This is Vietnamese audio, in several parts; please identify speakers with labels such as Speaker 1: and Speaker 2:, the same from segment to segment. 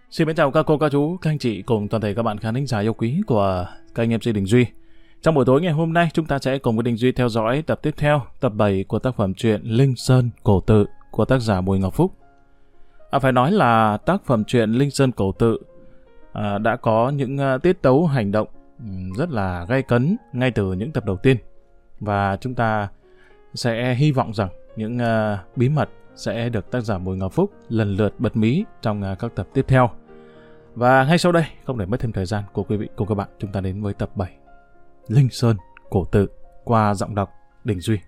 Speaker 1: Xin mến chào các cô, các chú, các anh chị cùng toàn thể các bạn khán thính giả yêu quý của kênh MC Đình Duy. Trong buổi tối ngày hôm nay, chúng ta sẽ cùng với Đình Duy theo dõi tập tiếp theo, tập 7 của tác phẩm truyện Linh Sơn Cổ Tự của tác giả Bùi Ngọc Phúc. Phải nói là tác phẩm truyện Linh Sơn Cổ Tự đã có những tiết tấu hành động rất là gay cấn ngay từ những tập đầu tiên. Và chúng ta sẽ hy vọng rằng những bí mật sẽ được tác giả Bùi Ngọc Phúc lần lượt bật mí trong các tập tiếp theo. Và ngay sau đây, không để mất thêm thời gian của quý vị cùng các bạn, chúng ta đến với tập 7 Linh Sơn Cổ Tự qua giọng đọc Đình Duy.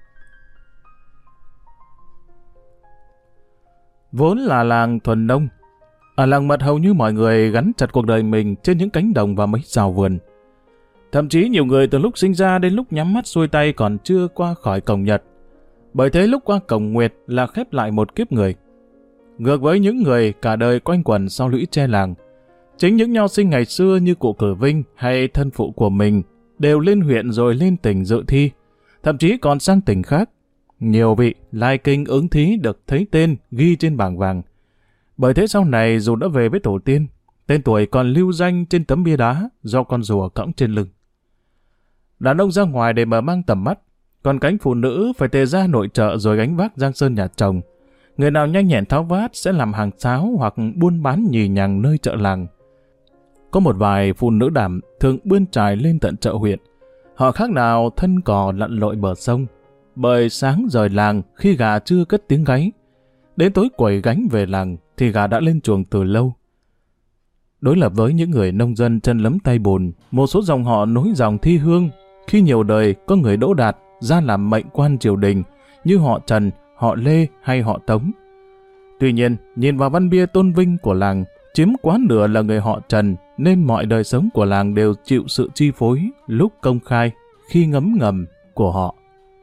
Speaker 1: Vốn là làng thuần nông, ở làng Mật hầu như mọi người gắn chặt cuộc đời mình trên những cánh đồng và mấy rào vườn. Thậm chí nhiều người từ lúc sinh ra đến lúc nhắm mắt xuôi tay còn chưa qua khỏi cổng Nhật. Bởi thế lúc qua cổng Nguyệt là khép lại một kiếp người. Ngược với những người cả đời quanh quẩn sau lũy tre làng, chính những nho sinh ngày xưa như cụ Cử Vinh hay thân phụ của mình đều lên huyện rồi lên tỉnh dự thi, thậm chí còn sang tỉnh khác. Nhiều vị lai kinh ứng thí được thấy tên ghi trên bảng vàng. Bởi thế sau này dù đã về với tổ tiên, tên tuổi còn lưu danh trên tấm bia đá do con rùa cõng trên lưng. Đàn ông ra ngoài để mở mang tầm mắt, còn cánh phụ nữ phải tề ra nội trợ rồi gánh vác giang sơn nhà chồng. Người nào nhanh nhẹn tháo vát sẽ làm hàng sáo hoặc buôn bán nhì nhằng nơi chợ làng. Có một vài phụ nữ đảm thường bươn trải lên tận chợ huyện. Họ khác nào thân cò lặn lội bờ sông. Bởi sáng rời làng khi gà chưa cất tiếng gáy, đến tối quẩy gánh về làng thì gà đã lên chuồng từ lâu. Đối lập với những người nông dân chân lấm tay bùn, một số dòng họ nối dòng thi hương. Khi nhiều đời có người đỗ đạt ra làm mệnh quan triều đình như họ Trần, họ Lê hay họ Tống. Tuy nhiên, nhìn vào văn bia tôn vinh của làng, chiếm quá nửa là người họ Trần, nên mọi đời sống của làng đều chịu sự chi phối, lúc công khai, khi ngấm ngầm của họ.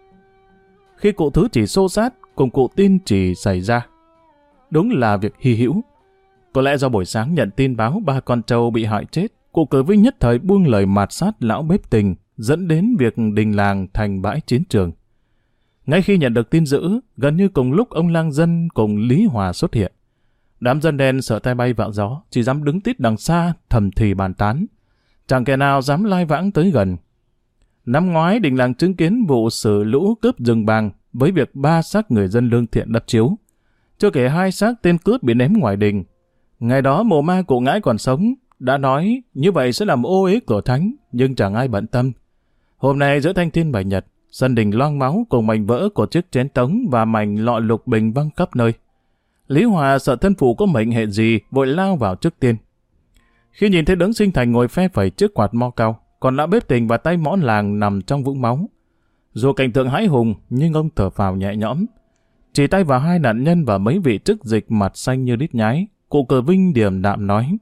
Speaker 1: Khi cụ Thứ Chỉ xô sát cùng cụ Tin Chỉ xảy ra, đúng là việc hy hữu. Có lẽ do buổi sáng nhận tin báo ba con trâu bị hại chết, cụ Cử Vinh nhất thời buông lời mạt sát lão bếp Tình, dẫn đến việc đình làng thành bãi chiến trường. Ngay khi nhận được tin dữ, gần như cùng lúc ông Lang Dân cùng Lý Hòa xuất hiện. Đám dân đen sợ tay bay vạ gió, chỉ dám đứng tít đằng xa thầm thì bàn tán. Chẳng kẻ nào dám lai vãng tới gần. Năm ngoái đình làng chứng kiến vụ xử lũ cướp rừng bàng với việc 3 xác người dân lương thiện đắp chiếu. Chưa kể 2 xác tên cướp bị ném ngoài đình. Ngày đó mồ ma cụ Ngãi còn sống, đã nói như vậy sẽ làm ô uế cửa thánh, nhưng chẳng ai bận tâm. Hôm nay giữa thanh thiên bạch nhật, sân đình loang máu cùng mảnh vỡ của chiếc chén tống và mảnh lọ lục bình văng khắp nơi. Lý Hòa sợ thân phụ có mệnh hệ gì, vội lao vào trước tiên. Khi nhìn thấy đấng sinh thành ngồi phe phẩy trước quạt mo cao, còn lão bếp Tình và tay mõ làng nằm trong vũng máu. Dù cảnh tượng hãi hùng, nhưng ông thở phào nhẹ nhõm. Chỉ tay vào 2 nạn nhân và mấy vị chức dịch mặt xanh như đít nhái, cụ Cử Vinh điềm đạm nói: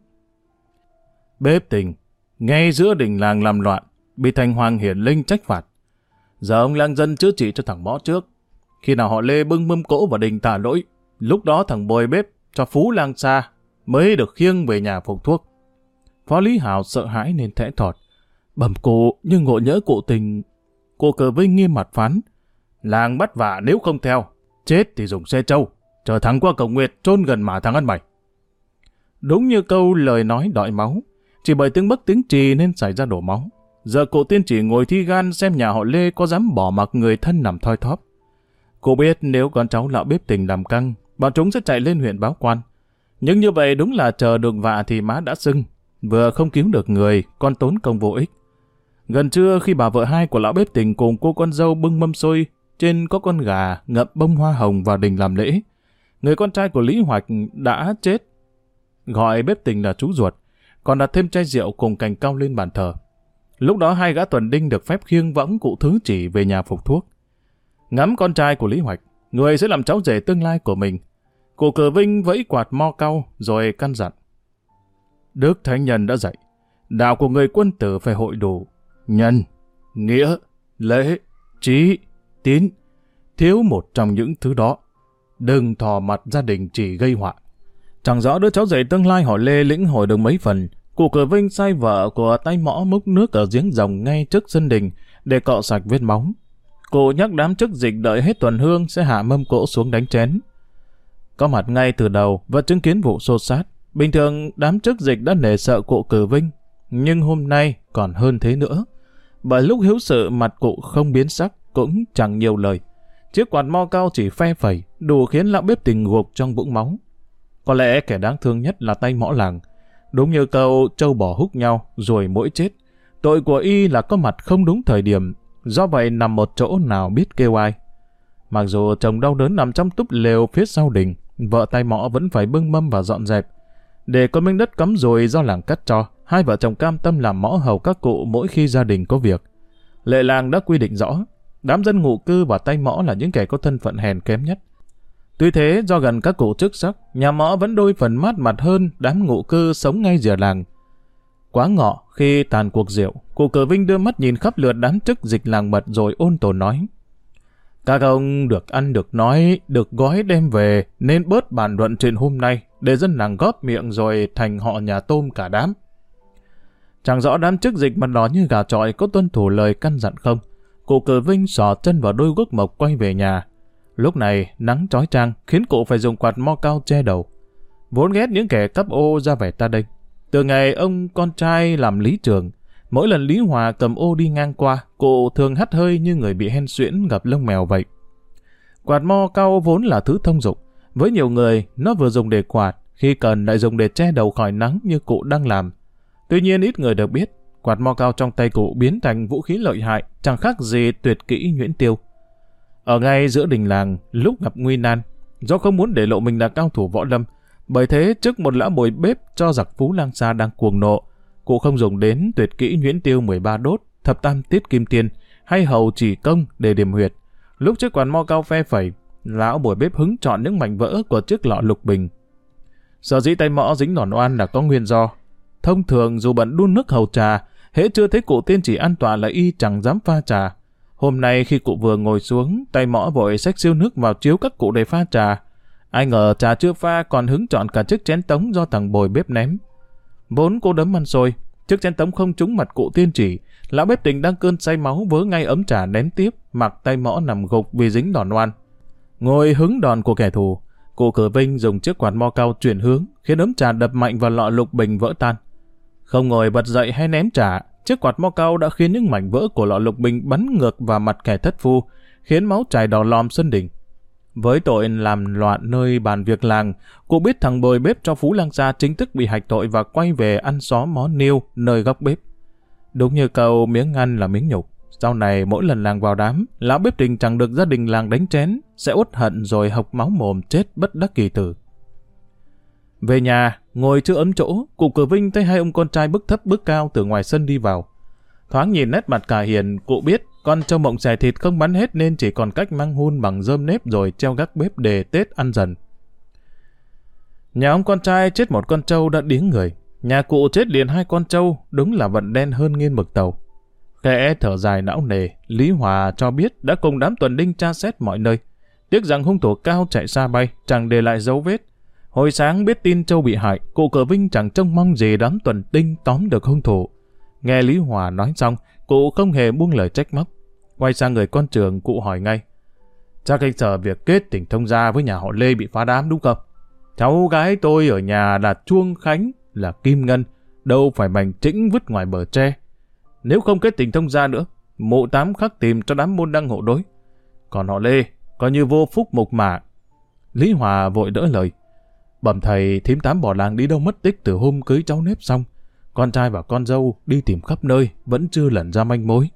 Speaker 1: Bếp Tình, ngay giữa đình làng làm loạn, bị thành hoàng hiển linh trách phạt. Giờ ông Lang Dân chữa trị cho thằng Mõ trước. Khi nào họ Lê bưng mâm cỗ vào đình tạ lỗi, lúc đó thằng Bồi bếp cho Phú Lang xa mới được khiêng về nhà phục thuốc. Phó Lý Hào sợ hãi nên thẽ thọt: Bẩm cụ, nhưng ngộ nhỡ cụ Tình. Cụ Cử Vinh nghiêm mặt phán: Làng bắt vạ nếu không theo, chết thì dùng xe trâu, chờ thằng qua cổng Nguyệt chôn gần mả thằng ăn mày. Đúng như câu lời nói đọi máu, chỉ bởi tiếng bấc tiếng trì nên xảy ra đổ máu. Giờ cụ Tiên Chỉ ngồi thi gan xem nhà họ Lê có dám bỏ mặc người thân nằm thoi thóp. Cô biết nếu con cháu lão bếp Tình làm căng, bọn chúng sẽ chạy lên huyện báo quan. Nhưng như vậy đúng là chờ được vạ thì má đã sưng, vừa không cứu được người, con tốn công vô ích. Gần trưa khi bà vợ hai của lão bếp Tình cùng cô con dâu bưng mâm xôi, trên có con gà ngậm bông hoa hồng vào đình làm lễ. Người con trai của Lý Hoạch đã chết, gọi bếp Tình là chú ruột, còn đặt thêm chai rượu cùng cành cau lên bàn thờ. Lúc đó 2 gã tuần đinh được phép khiêng võng cụ Thứ Chỉ về nhà phục thuốc. Ngắm con trai của Lý Hoạch, người sẽ làm cháu rể tương lai của mình, cụ Cử Vinh vẫy quạt mo cau rồi căn dặn: Đức Thánh Nhân đã dạy, đạo của người quân tử phải hội đủ nhân, nghĩa, lễ, trí, tín. Thiếu một trong những thứ đó, đừng thò mặt gia đình chỉ gây họa. Chẳng rõ đứa cháu rể tương lai họ Lê lĩnh hội được mấy phần. Cụ Cử Vinh sai vợ của tay mõ múc nước ở giếng rồng ngay trước sân đình để cọ sạch vết máu. Cụ nhắc đám chức dịch đợi hết tuần hương sẽ hạ mâm cỗ xuống đánh chén. Có mặt ngay từ đầu và chứng kiến vụ xô xát, Bình thường đám chức dịch đã nể sợ cụ Cử Vinh, nhưng hôm nay còn hơn thế nữa. Bởi lúc hiếu sự mặt cụ không biến sắc, cũng chẳng nhiều lời. Chiếc quạt mo cao chỉ phe phẩy, đủ khiến lão bếp tình gục trong vũng máu. Có lẽ kẻ đáng thương nhất là tay mõ làng. Đúng như câu trâu bò húc nhau, rồi mỗi chết. Tội của y là có mặt không đúng thời điểm, do vậy nằm một chỗ nào biết kêu ai. Mặc dù chồng đau đớn nằm trong túp lều phía sau đình, vợ tay mõ vẫn phải bưng mâm và dọn dẹp. Để có miếng đất cắm dùi do làng cắt cho, hai vợ chồng cam tâm làm mõ hầu các cụ mỗi khi gia đình có việc. Lệ làng đã quy định rõ, đám dân ngụ cư và tay mõ là những kẻ có thân phận hèn kém nhất. Tuy thế, do gần các cụ chức sắc, nhà mõ vẫn đôi phần mát mặt hơn đám ngụ cư sống ngay rìa làng. Quá ngọ, khi tàn cuộc rượu, cụ Cử Vinh đưa mắt nhìn khắp lượt đám chức dịch làng mật rồi ôn tồn nói: Các ông được ăn được nói, được gói đem về, nên bớt bàn luận chuyện hôm nay, để dân làng góp miệng rồi thành họ nhà tôm cả đám. Chẳng rõ đám chức dịch mặt đỏ như gà chọi có tuân thủ lời căn dặn không. Cụ Cử Vinh xỏ chân vào đôi guốc mộc quay về nhà. Lúc này nắng chói chang khiến cụ phải dùng quạt mo cao che đầu. Vốn ghét những kẻ cắp ô ra vẻ ta đây. Từ ngày ông con trai làm lý trường, mỗi lần Lý Hòa cầm ô đi ngang qua, cụ thường hắt hơi như người bị hen suyễn gặp lông mèo vậy. Quạt mo cao vốn là thứ thông dụng. Với nhiều người, nó vừa dùng để quạt, khi cần lại dùng để che đầu khỏi nắng như cụ đang làm. Tuy nhiên ít người được biết, quạt mo cao trong tay cụ biến thành vũ khí lợi hại, chẳng khác gì tuyệt kỹ nhuyễn tiêu. Ở ngay giữa đình làng, lúc gặp nguy nan, do không muốn để lộ mình là cao thủ võ lâm, bởi thế trước một lão bồi bếp cho giặc Phú Lang Sa đang cuồng nộ, cụ không dùng đến tuyệt kỹ nhuyễn tiêu 13 đốt, thập tam tiết kim tiên hay hầu chỉ công để điểm huyệt. Lúc chiếc quạt mo cao phe phẩy, lão bồi bếp hứng chọn những mảnh vỡ của chiếc lọ lục bình. Sở dĩ tay mõ dính nòn oan là có nguyên do. Thông thường dù bận đun nước hầu trà, hễ chưa thấy cụ tiên chỉ an tọa là y chẳng dám pha trà. Hôm nay khi cụ vừa ngồi xuống, tay mõ vội xách siêu nước vào chiếu các cụ để pha trà. Ai ngờ trà chưa pha còn hứng chọn cả chiếc chén tống do thằng bồi bếp ném. Vốn cô đấm ăn xôi, chiếc chén tống không trúng mặt cụ tiên chỉ, lão bếp tình đang cơn say máu vớ ngay ấm trà ném tiếp, mặc tay mõ nằm gục vì dính đòn oan. Ngồi hứng đòn của kẻ thù, cụ Cử Vinh dùng chiếc quạt mo cao chuyển hướng, khiến ấm trà đập mạnh vào lọ lục bình vỡ tan. Không ngồi bật dậy hay ném trà, chiếc quạt mo cao đã khiến những mảnh vỡ của lọ lục bình bắn ngược vào mặt kẻ thất phu, khiến máu chảy đỏ lòm sân đỉnh. Với tội làm loạn nơi bàn việc làng, cụ biết thằng bồi bếp cho Phú Lang Sa chính thức bị hạch tội và quay về ăn xó mó niêu nơi góc bếp. Đúng như câu miếng ăn là miếng nhục. Sau này mỗi lần làng vào đám, lão bếp tình chẳng được gia đình làng đánh chén, sẽ uất hận rồi hộc máu mồm chết bất đắc kỳ tử. Về nhà, ngồi chưa ấm chỗ, cụ Cử Vinh thấy hai ông con trai bước thấp bước cao từ ngoài sân đi vào. Thoáng nhìn nét mặt cả hiền, cụ biết con trâu mộng xẻ thịt không bắn hết nên chỉ còn cách măng hun bằng rơm nếp rồi treo gác bếp để Tết ăn dần. Nhà ông con trai chết một con trâu đã điếng người, nhà cụ chết liền hai con trâu, đúng là vận đen hơn nghiên mực tàu. Khẽ thở dài não nề, Lý Hòa cho biết đã cùng đám tuần đinh tra xét mọi nơi. Tiếc rằng hung thủ cao chạy xa bay, chẳng để lại dấu vết. Hồi sáng biết tin Châu bị hại, cụ Cử Vinh chẳng trông mong gì đám tuần đinh tóm được hung thủ. Nghe Lý Hòa nói xong, cụ không hề buông lời trách móc. Quay sang người con trưởng, cụ hỏi ngay: Chắc anh sợ việc kết tình thông gia với nhà họ Lê bị phá đám đúng không? Cháu gái tôi ở nhà là Chuông Khánh, là Kim Ngân, đâu phải mảnh trĩnh vứt ngoài bờ tre. Nếu không kết tình thông gia nữa, mụ Tám khắc tìm cho đám môn đăng hộ đối. Còn họ Lê, coi như vô phúc mục mả. Lý Hòa vội đỡ lời: Bẩm thầy, thím Tám bỏ làng đi đâu mất tích từ hôm cưới cháu Nếp xong. Con trai và con dâu đi tìm khắp nơi, vẫn chưa lần ra manh mối.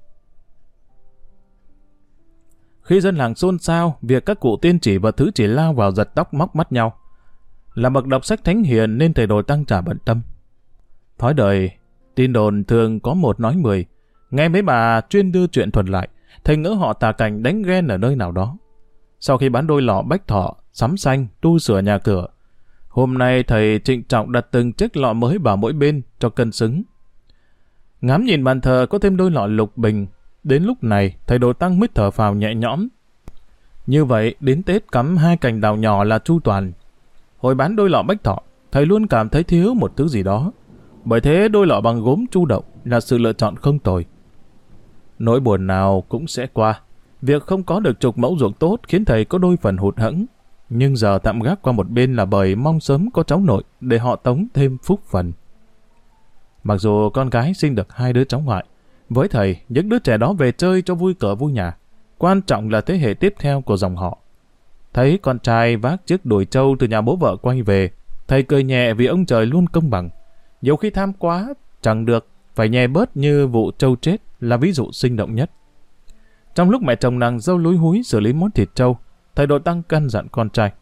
Speaker 1: Khi dân làng xôn xao, việc các cụ tiên chỉ và thứ chỉ lao vào giật tóc móc mắt nhau. Là bậc đọc sách thánh hiền nên thầy Đồ Tăng chả bận tâm. Thói đời, tin đồn thường có một nói 10. Nghe mấy bà chuyên đưa chuyện thuật lại, thầy ngỡ họ Tà Cảnh đánh ghen ở nơi nào đó. Sau khi bán đôi lọ bách thọ, sắm xanh, tu sửa nhà cửa, hôm nay thầy trịnh trọng đặt từng chiếc lọ mới vào mỗi bên cho cân xứng. Ngắm nhìn bàn thờ có thêm đôi lọ lục bình, đến lúc này thầy Đồ Tăng mới thở phào nhẹ nhõm. Như vậy đến Tết cắm 2 cành đào nhỏ là chu toàn. Hồi bán đôi lọ bách thọ, thầy luôn cảm thấy thiếu một thứ gì đó. Bởi thế đôi lọ bằng gốm chu đậu là sự lựa chọn không tồi. Nỗi buồn nào cũng sẽ qua. Việc không có được chục mẫu ruộng tốt khiến thầy có đôi phần hụt hẫng. nhưng giờ tạm gác qua một bên là bởi mong sớm có cháu nội để họ Tống thêm phúc phần. Mặc dù con gái sinh được 2 đứa cháu ngoại, với thầy những đứa trẻ đó về chơi cho vui cỡ vui nhà, quan trọng là thế hệ tiếp theo của dòng họ. Thấy con trai vác chiếc đùi trâu từ nhà bố vợ quay về, thầy cười nhẹ vì ông trời luôn công bằng. Nhiều khi tham quá chẳng được, phải nhè bớt như vụ trâu chết là ví dụ sinh động nhất. Trong lúc mẹ chồng nàng dâu lúi húi xử lý món thịt trâu, thầy Đồ Tăng căn dặn con trai: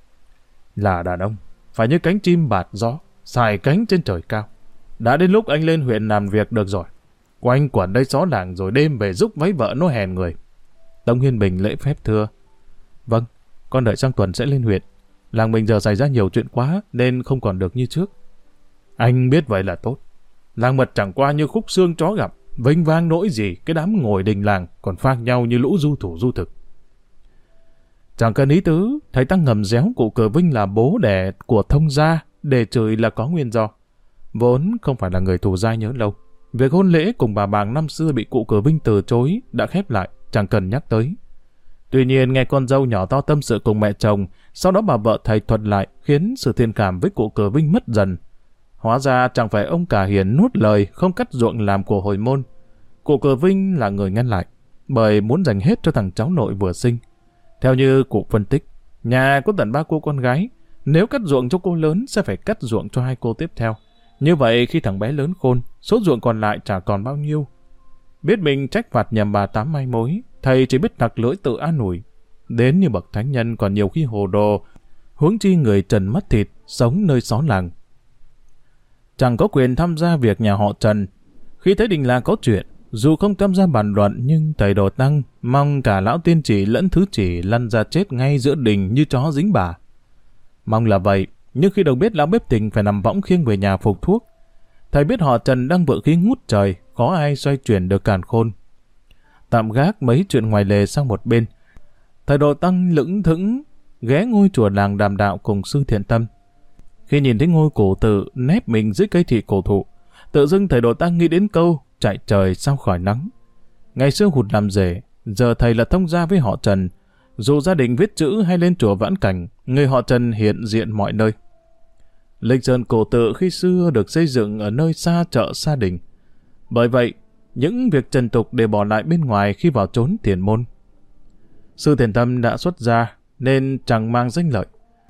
Speaker 1: là đàn ông phải như cánh chim bạt gió, xài cánh trên trời cao. Đã đến lúc anh lên huyện làm việc được rồi, quanh quẩn đây xó làng rồi đêm về giúp mấy vợ nó hèn người. Tống Hiên Bình lễ phép thưa: vâng, con đợi sang tuần sẽ lên huyện. Làng mình giờ xảy ra nhiều chuyện quá nên không còn được như trước. Anh biết vậy là tốt. Làng mật chẳng qua như khúc xương chó gặp, vênh vang nỗi gì cái đám ngồi đình làng còn phang nhau như lũ du thủ du thực. Chẳng cần ý tứ, thầy Tăng ngầm réo cụ Cờ Vinh là bố đẻ của thông gia để chửi là có nguyên do. Vốn không phải là người thù dai nhớ lâu. Việc hôn lễ cùng bà Bàng năm xưa bị cụ Cờ Vinh từ chối đã khép lại, chẳng cần nhắc tới. Tuy nhiên nghe con dâu nhỏ to tâm sự cùng mẹ chồng, sau đó bà vợ thầy thuật lại khiến sự thiện cảm với cụ Cờ Vinh mất dần. Hóa ra chẳng phải ông cả hiền nuốt lời không cắt ruộng làm của hồi môn. Cụ Cờ Vinh là người ngăn lại, bởi muốn dành hết cho thằng cháu nội vừa sinh. Theo như cụ phân tích, nhà có tận 3 cô con gái, nếu cắt ruộng cho cô lớn sẽ phải cắt ruộng cho 2 cô tiếp theo. Như vậy khi thằng bé lớn khôn, số ruộng còn lại chả còn bao nhiêu. Biết mình trách phạt nhầm bà Tám mai mối, thầy chỉ biết nặc lưỡi tự an ủi. Đến như bậc thánh nhân còn nhiều khi hồ đồ, huống chi người trần mắt thịt, sống nơi xó làng. Chẳng có quyền tham gia việc nhà họ Trần. Khi thấy đình làng có chuyện, dù không tham gia bàn luận nhưng thầy Đồ Tăng mong cả lão tiên chỉ lẫn thứ chỉ lăn ra chết ngay giữa đình như chó dính bà. Mong là vậy, nhưng khi đầu biết lão bếp tình phải nằm võng khiêng về nhà phục thuốc, thầy biết họ Trần đang vợ khí ngút trời, khó ai xoay chuyển được càn khôn. Tạm gác mấy chuyện ngoài lề sang một bên, thầy Đồ Tăng lững thững ghé ngôi chùa làng đàm đạo cùng sư Thiện Tâm. Khi nhìn thấy ngôi cổ tự nép mình dưới cây thị cổ thụ, tự dưng thầy Đồ Tăng nghĩ đến câu chạy trời sao khỏi nắng. Ngày xưa hụt làm rể, giờ thầy là thông gia với họ Trần. Dù gia đình viết chữ hay lên chùa vãn cảnh, người họ Trần hiện diện mọi nơi. Lịch sơn cổ tự khi xưa được xây dựng ở nơi xa chợ xa đình. Bởi vậy, những việc trần tục đều bỏ lại bên ngoài khi vào trốn thiền môn. Sư Thiền Tâm đã xuất gia nên chẳng mang danh lợi.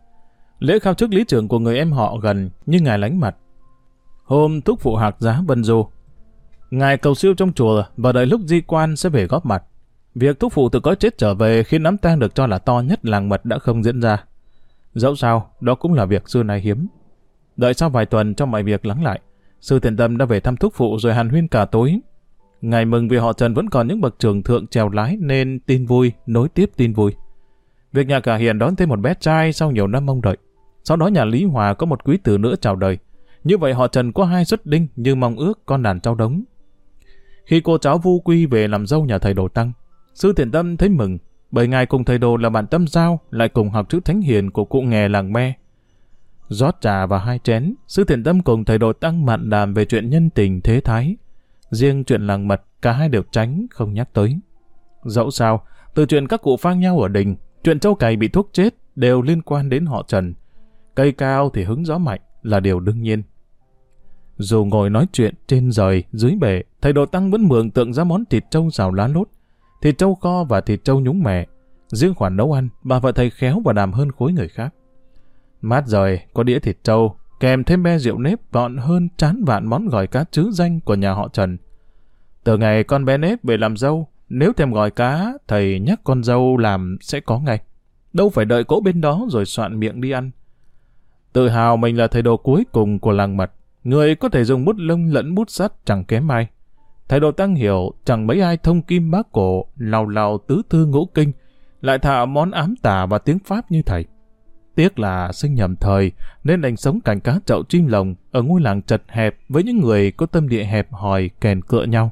Speaker 1: Lễ khao chức lý trưởng của người em họ gần nhưng ngài lánh mặt. Hôm thúc phụ hạc giá Vân Du, ngài cầu siêu trong chùa và đợi lúc di quan sẽ về góp mặt. Việc thúc phụ từ cõi chết trở về khiến đám tang được cho là to nhất làng Mật đã không diễn ra. Dẫu sao, đó cũng là việc xưa nay hiếm. Đợi sau vài tuần trong mọi việc lắng lại, sư Thiện Tâm đã về thăm thúc phụ rồi hàn huyên cả tối. Ngài mừng vì họ Trần vẫn còn những bậc trưởng thượng trèo lái nên tin vui nối tiếp tin vui. Việc nhà cả Hiền đón thêm một bé trai sau nhiều năm mong đợi. Sau đó nhà Lý Hòa có một quý tử nữa chào đời. Như vậy họ Trần có 2 xuất đinh như mong ước con đàn cháu đống. Khi cô cháu Vu Quy về làm dâu nhà thầy Đồ Tăng, sư Thiện Tâm thấy mừng, bởi ngài cùng thầy Đồ là bạn tâm giao, lại cùng học chữ thánh hiền của cụ nghè làng Me. Rót trà vào 2 chén, sư Thiện Tâm cùng thầy Đồ Tăng mạn đàm về chuyện nhân tình thế thái. Riêng chuyện làng Mật, cả hai đều tránh không nhắc tới. Dẫu sao, từ chuyện các cụ phang nhau ở đình, chuyện trâu cày bị thuốc chết đều liên quan đến họ Trần. Cây cao thì hứng gió mạnh là điều đương nhiên. Dù ngồi nói chuyện trên rời, dưới bể, thầy Đồ Tăng vẫn mường tượng ra món thịt trâu xào lá lốt, thịt trâu kho và thịt trâu nhúng mè. Riêng khoản nấu ăn, bà vợ thầy khéo và đàm hơn khối người khác. Mát rời, có đĩa thịt trâu, kèm thêm be rượu nếp vọn hơn trán vạn món gỏi cá trứ danh của nhà họ Trần. Từ ngày con bé nếp về làm dâu, nếu thèm gỏi cá, thầy nhắc con dâu làm sẽ có ngay. Đâu phải đợi cỗ bên đó rồi soạn miệng đi ăn. Tự hào mình là thầy Đồ cuối cùng của làng Mật, người có thể dùng bút lông lẫn bút sắt chẳng kém ai. Thầy Đồ Tăng hiểu chẳng mấy ai thông kim bác cổ, lào lào tứ thư ngũ kinh, lại thạo món ám tả và tiếng Pháp như thầy. Tiếc là sinh nhầm thời nên đành sống cảnh cá chậu chim lồng ở ngôi làng chật hẹp với những người có tâm địa hẹp hòi kèn cựa nhau.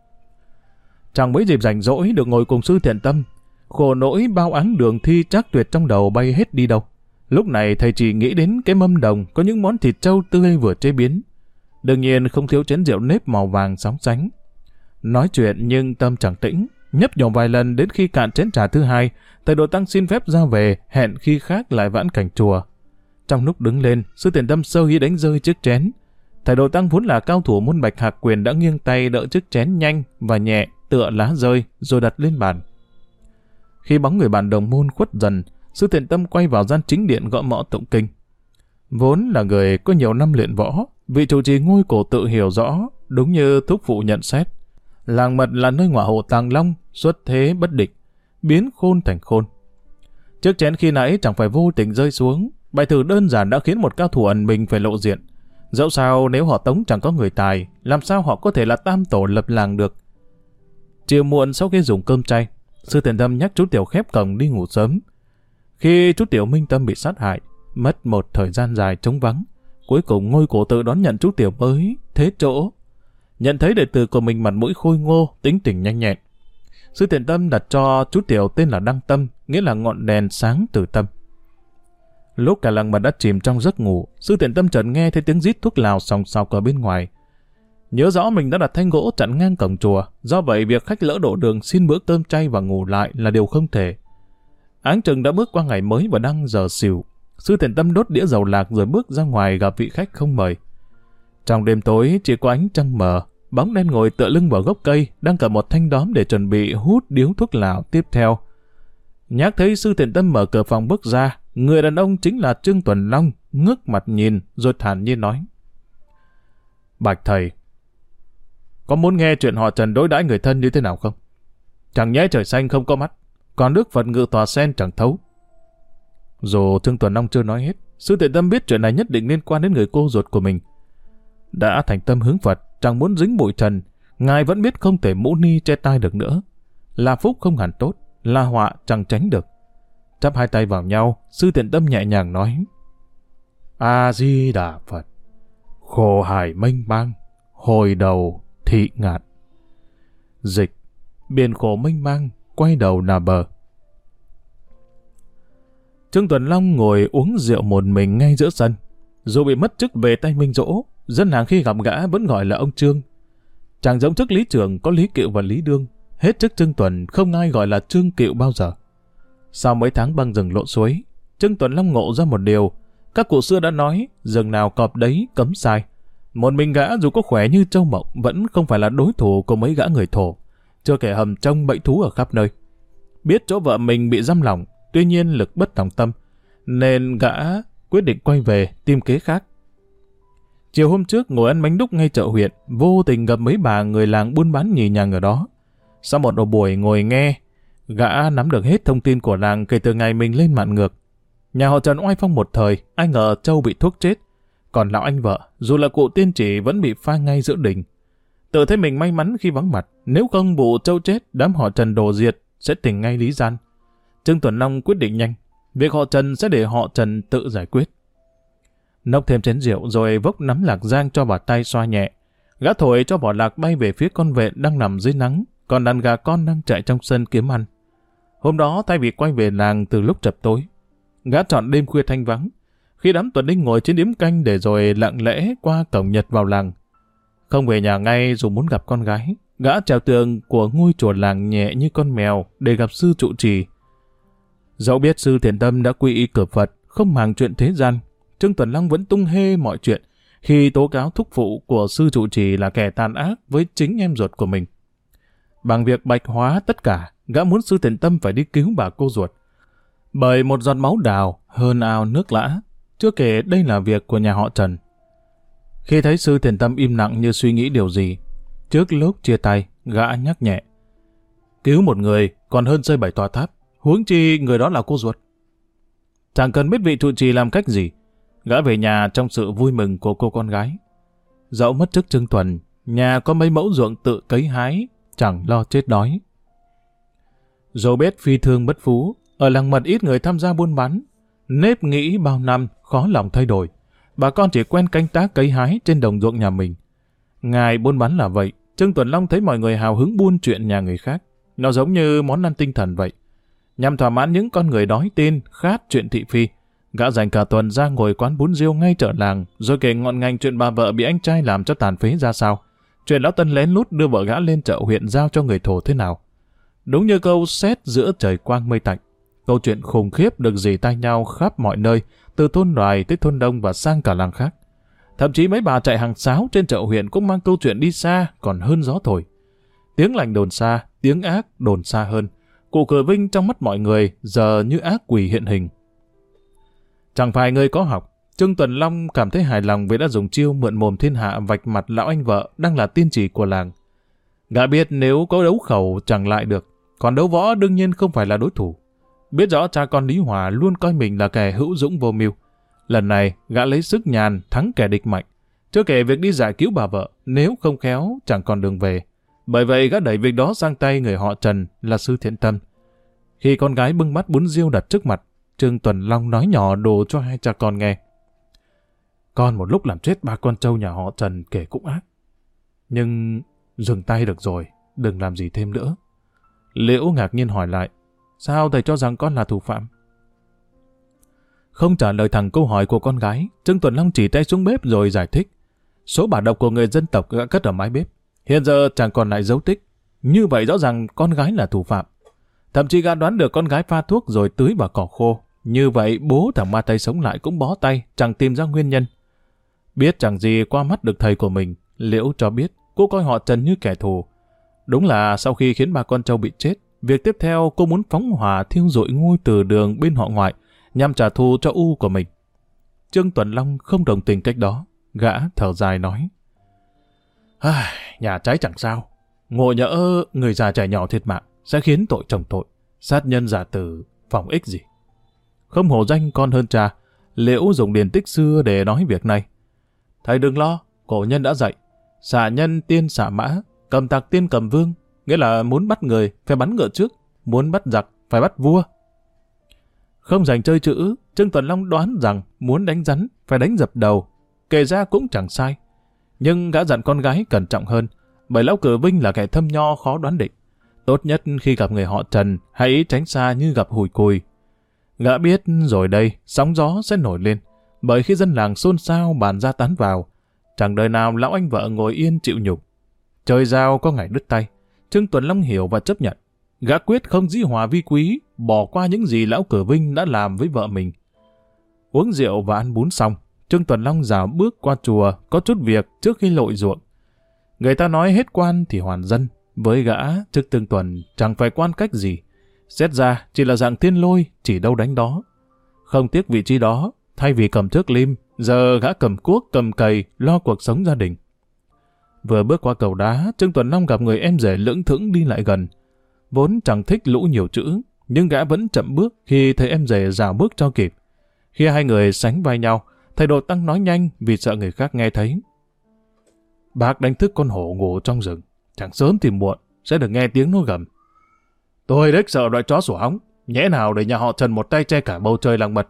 Speaker 1: Chẳng mấy dịp rảnh rỗi được ngồi cùng sư Thiện Tâm, khổ nỗi bao án đường thi trác tuyệt trong đầu bay hết đi đâu. Lúc này thầy chỉ nghĩ đến cái mâm đồng có những món thịt trâu tươi vừa chế biến. Đương nhiên không thiếu chén rượu nếp màu vàng sóng sánh. Nói chuyện nhưng tâm chẳng tĩnh, nhấp nhổm vài lần đến khi cạn chén trà thứ hai, thầy Đồ Tăng xin phép ra về, hẹn khi khác lại vãn cảnh chùa. Trong lúc đứng lên, Sư Thiện Tâm sơ ý đánh rơi chiếc chén. Thầy Đồ Tăng vốn là cao thủ môn bạch hạc quyền đã nghiêng tay đỡ chiếc chén nhanh và nhẹ tựa lá rơi rồi đặt lên bàn. Khi bóng người bạn đồng môn khuất dần, Sư Thiện Tâm quay vào gian chính điện gõ mõ tụng kinh. Vốn là người có nhiều năm luyện võ, vị trụ trì ngôi cổ tự hiểu rõ, đúng như thúc phụ nhận xét. Làng Mật là nơi ngọa hộ Tàng Long, xuất thế bất định, biến khôn thành khôn. Chiếc chén khi nãy chẳng phải vô tình rơi xuống, bài thử đơn giản đã khiến một cao thủ ẩn mình phải lộ diện. Dẫu sao nếu họ Tống chẳng có người tài, làm sao họ có thể là tam tổ lập làng được. Chiều muộn sau khi dùng cơm chay, Sư Thiện Tâm nhắc chú Tiểu khép cổng đi ngủ sớm. Khi chú Tiểu Minh Tâm bị sát hại, mất một thời gian dài trống vắng, cuối cùng ngôi cổ tự đón nhận chú Tiểu mới thế chỗ. Nhận thấy đệ tử của mình mặt mũi khôi ngô, tính tình nhanh nhẹn, Sư Thiện Tâm đặt cho chú Tiểu tên là Đăng Tâm, nghĩa là ngọn đèn sáng từ tâm. Lúc cả làng Mật đã chìm trong giấc ngủ, Sư Thiện Tâm chợt nghe thấy tiếng rít thuốc lào xòng xọc ở bên ngoài. Nhớ rõ mình đã đặt thanh gỗ chặn ngang cổng chùa, do vậy việc khách lỡ đổ đường xin bữa cơm chay và ngủ lại là điều không thể. Áng chừng đã bước qua ngày mới và đang giờ xỉu. Sư Thiện Tâm đốt đĩa dầu lạc rồi bước ra ngoài gặp vị khách không mời. Trong đêm tối chỉ có ánh trăng mờ, bóng đen ngồi tựa lưng vào gốc cây, đang cầm một thanh đóm để chuẩn bị hút điếu thuốc lào tiếp theo. Nhắc thấy Sư Thiện Tâm mở cửa phòng bước ra, người đàn ông chính là Trương Tuần Long, ngước mặt nhìn rồi thản nhiên nói: Bạch thầy, có muốn nghe chuyện họ Trần đối đãi người thân như thế nào không? Chẳng nhẽ trời xanh không có mắt, còn Đức Phật ngự tòa sen chẳng thấu. Dù Trương Tuần Long chưa nói hết, Sư Thiện Tâm biết chuyện này nhất định liên quan đến người cô ruột của mình. Đã thành tâm hướng Phật, chẳng muốn dính bụi trần, ngài vẫn biết không thể mũ ni che tai được nữa. Là phúc không hẳn tốt, là họa chẳng tránh được. Chắp hai tay vào nhau, Sư Thiện Tâm nhẹ nhàng nói: A Di Đà Phật, khổ hải mênh mang, hồi đầu thị ngạt. Dịch: biển khổ mênh mang, quay đầu là bờ. Trương Tuần Long ngồi uống rượu một mình ngay giữa sân. Dù bị mất chức về tay Minh Dỗ, dân làng khi gặp gã vẫn gọi là ông Trương. Chẳng giống chức lý trưởng có Lý Cựu và Lý Đương, hết chức Trương Tuần không ai gọi là Trương Cựu bao giờ. Sau mấy tháng băng rừng lộn suối, Trương Tuần Long ngộ ra một điều: các cụ xưa đã nói, rừng nào cọp đấy cấm sai. Một mình gã dù có khỏe như trâu mộng vẫn không phải là đối thủ của mấy gã người Thổ, chưa kể hầm trông bẫy thú ở khắp nơi. Biết chỗ vợ mình bị giam lỏng, tuy nhiên lực bất tòng tâm, nên gã quyết định quay về tìm kế khác. Chiều hôm trước ngồi ăn bánh đúc ngay chợ huyện, vô tình gặp mấy bà người làng buôn bán nhì nhằng ở đó. Sau một buổi ngồi nghe, gã nắm được hết thông tin của làng kể từ ngày mình lên mạn ngược. Nhà họ Trần oai phong một thời, ai ngờ Châu bị thuốc chết. Còn lão anh vợ, dù là cụ tiên chỉ vẫn bị phai ngay giữa đình. Tự thấy mình may mắn khi vắng mặt, nếu không vụ Châu chết, đám họ Trần đổ diệt, sẽ tỉnh ngay Lý Gian. Trương Tuần Long quyết định nhanh, việc họ Trần sẽ để họ Trần tự giải quyết. Nốc thêm chén rượu rồi vốc nắm lạc giang cho vào tay xoa nhẹ. Gã thổi cho vỏ lạc bay về phía con vẹn đang nằm dưới nắng, còn đàn gà con đang chạy trong sân kiếm ăn. Hôm đó thay vì quay về làng từ lúc chập tối, gã chọn đêm khuya thanh vắng, khi đám tuần đinh ngồi trên điếm canh để rồi lặng lẽ qua cổng Nhật vào làng. Không về nhà ngay dù muốn gặp con gái, gã trèo tường của ngôi chùa làng nhẹ như con mèo để gặp sư trụ trì. Dẫu biết Sư Thiện Tâm đã quy y cửa Phật, không màng chuyện thế gian, Trương Tuần Long vẫn tung hê mọi chuyện khi tố cáo thúc phụ của sư trụ trì là kẻ tàn ác với chính em ruột của mình. Bằng việc bạch hóa tất cả, gã muốn Sư Thiện Tâm phải đi cứu bà cô ruột. Bởi một giọt máu đào hơn ao nước lã, chưa kể đây là việc của nhà họ Trần. Khi thấy Sư Thiện Tâm im lặng như suy nghĩ điều gì, trước lúc chia tay, gã nhắc nhẹ: cứu một người còn hơn xây 7 tòa tháp, huống chi người đó là cô ruột. Chẳng cần biết vị trụ trì làm cách gì, gã về nhà trong sự vui mừng của cô con gái. Dẫu mất chức Trương Tuần, nhà có mấy mẫu ruộng tự cấy hái, chẳng lo chết đói. Dẫu biết phi thương bất phú, ở làng Mật ít người tham gia buôn bán, nếp nghĩ bao năm khó lòng thay đổi. Bà con chỉ quen canh tác cấy hái trên đồng ruộng nhà mình. Ngài buôn bán là vậy, Trương Tuần Long thấy mọi người hào hứng buôn chuyện nhà người khác. Nó giống như món ăn tinh thần vậy. Nhằm thỏa mãn những con người đói tin, khát chuyện thị phi, gã dành cả tuần ra ngồi quán bún riêu ngay chợ làng, rồi kể ngọn ngành chuyện bà vợ bị anh trai làm cho tàn phế ra sao, chuyện lão Tân lén lút đưa vợ gã lên chợ huyện giao cho người Thổ thế nào. Đúng như câu sét giữa trời quang mây tạnh. Câu chuyện khủng khiếp được rỉ tai nhau khắp mọi nơi, từ thôn Đoài tới thôn Đông và sang cả làng khác. Thậm chí mấy bà chạy hàng sáo trên chợ huyện cũng mang câu chuyện đi xa còn hơn gió thổi. Tiếng lành đồn xa, tiếng ác đồn xa hơn. Cụ Cửa Vinh trong mắt mọi người giờ như ác quỷ hiện hình. Chẳng phải người có học, Trương Tuần Long cảm thấy hài lòng vì đã dùng chiêu mượn mồm thiên hạ vạch mặt lão anh vợ đang là tiên chỉ của làng. Gã biết nếu có đấu khẩu chẳng lại được, còn đấu võ đương nhiên không phải là đối thủ. Biết rõ cha con Lý Hòa luôn coi mình là kẻ hữu dũng vô mưu. Lần này, gã lấy sức nhàn thắng kẻ địch mạnh. Chưa kể việc đi giải cứu bà vợ, nếu không khéo chẳng còn đường về. Bởi vậy gã đẩy việc đó sang tay người họ Trần là Sư Thiện Tâm. Khi con gái bưng bát bún riêu đặt trước mặt, Trương Tuần Long nói nhỏ đồ cho hai cha con nghe. Con một lúc làm chết ba con trâu nhà họ Trần kể cũng ác. Nhưng dừng tay được rồi, đừng làm gì thêm nữa. Liễu ngạc nhiên hỏi lại, sao thầy cho rằng con là thủ phạm? Không trả lời thẳng câu hỏi của con gái, Trương Tuần Long chỉ tay xuống bếp rồi giải thích. Số bả độc của người dân tộc đã cất ở mái bếp. Hiện giờ chẳng còn lại dấu tích. Như vậy rõ ràng con gái là thủ phạm. Thậm chí gã đoán được con gái pha thuốc rồi tưới vào cỏ khô. Như vậy bố thằng ma Tây sống lại cũng bó tay, chẳng tìm ra nguyên nhân. Biết chẳng gì qua mắt được thầy của mình, Liễu cho biết cô coi họ Trần như kẻ thù. Đúng là sau khi khiến ba con trâu bị chết, việc tiếp theo cô muốn phóng hỏa thiêu rụi ngôi từ đường bên họ ngoại nhằm trả thù cho U của mình. Trương Tuần Long không đồng tình cách đó, gã thở dài nói. Nhà cháy chẳng sao, ngộ nhỡ người già trẻ nhỏ thiệt mạng sẽ khiến tội chồng tội, sát nhân giả tử phòng ích gì. Không hổ danh con hơn cha, Liễu dùng điển tích xưa để nói việc này. Thầy đừng lo, cổ nhân đã dạy, xạ nhân tiên xạ mã, cầm tặc tiên cầm vương, nghĩa là muốn bắt người phải bắn ngựa trước, muốn bắt giặc phải bắt vua. Không dành chơi chữ, Trương Tuần Long đoán rằng muốn đánh rắn phải đánh dập đầu, kể ra cũng chẳng sai. Nhưng gã dặn con gái cẩn trọng hơn, bởi lão Cửa Vinh là kẻ thâm nho khó đoán định. Tốt nhất khi gặp người họ Trần, hãy tránh xa như gặp hùi cùi. Gã biết rồi đây, sóng gió sẽ nổi lên, bởi khi dân làng xôn xao bàn ra tán vào, chẳng đời nào lão anh vợ ngồi yên chịu nhục. Trời giao có ngày đứt tay, Trương Tuần Long hiểu và chấp nhận. Gã quyết không dĩ hòa vi quý, bỏ qua những gì lão Cửa Vinh đã làm với vợ mình. Uống rượu và ăn bún xong, Trương Tuần Long rảo bước qua chùa có chút việc trước khi lội ruộng. Người ta nói hết quan thì hoàn dân, với gã trước Tương Tuần chẳng phải quan cách gì. Xét ra chỉ là dạng thiên lôi, chỉ đâu đánh đó. Không tiếc vị trí đó, thay vì cầm thước lim, giờ gã cầm cuốc cầm cày lo cuộc sống gia đình. Vừa bước qua cầu đá, Trương Tuần Long gặp người em rể lững thững đi lại gần. Vốn chẳng thích lũ nhiều chữ, nhưng gã vẫn chậm bước khi thấy em rể rảo bước cho kịp. Khi hai người sánh vai nhau, thầy Đồ Tăng nói nhanh vì sợ người khác nghe thấy. Bác đánh thức con hổ ngủ trong rừng, chẳng sớm thì muộn sẽ được nghe tiếng nó gầm. Tôi đếch sợ loại chó sủa hóng, nhẽ nào để nhà họ Trần một tay che cả bầu trời làng mật.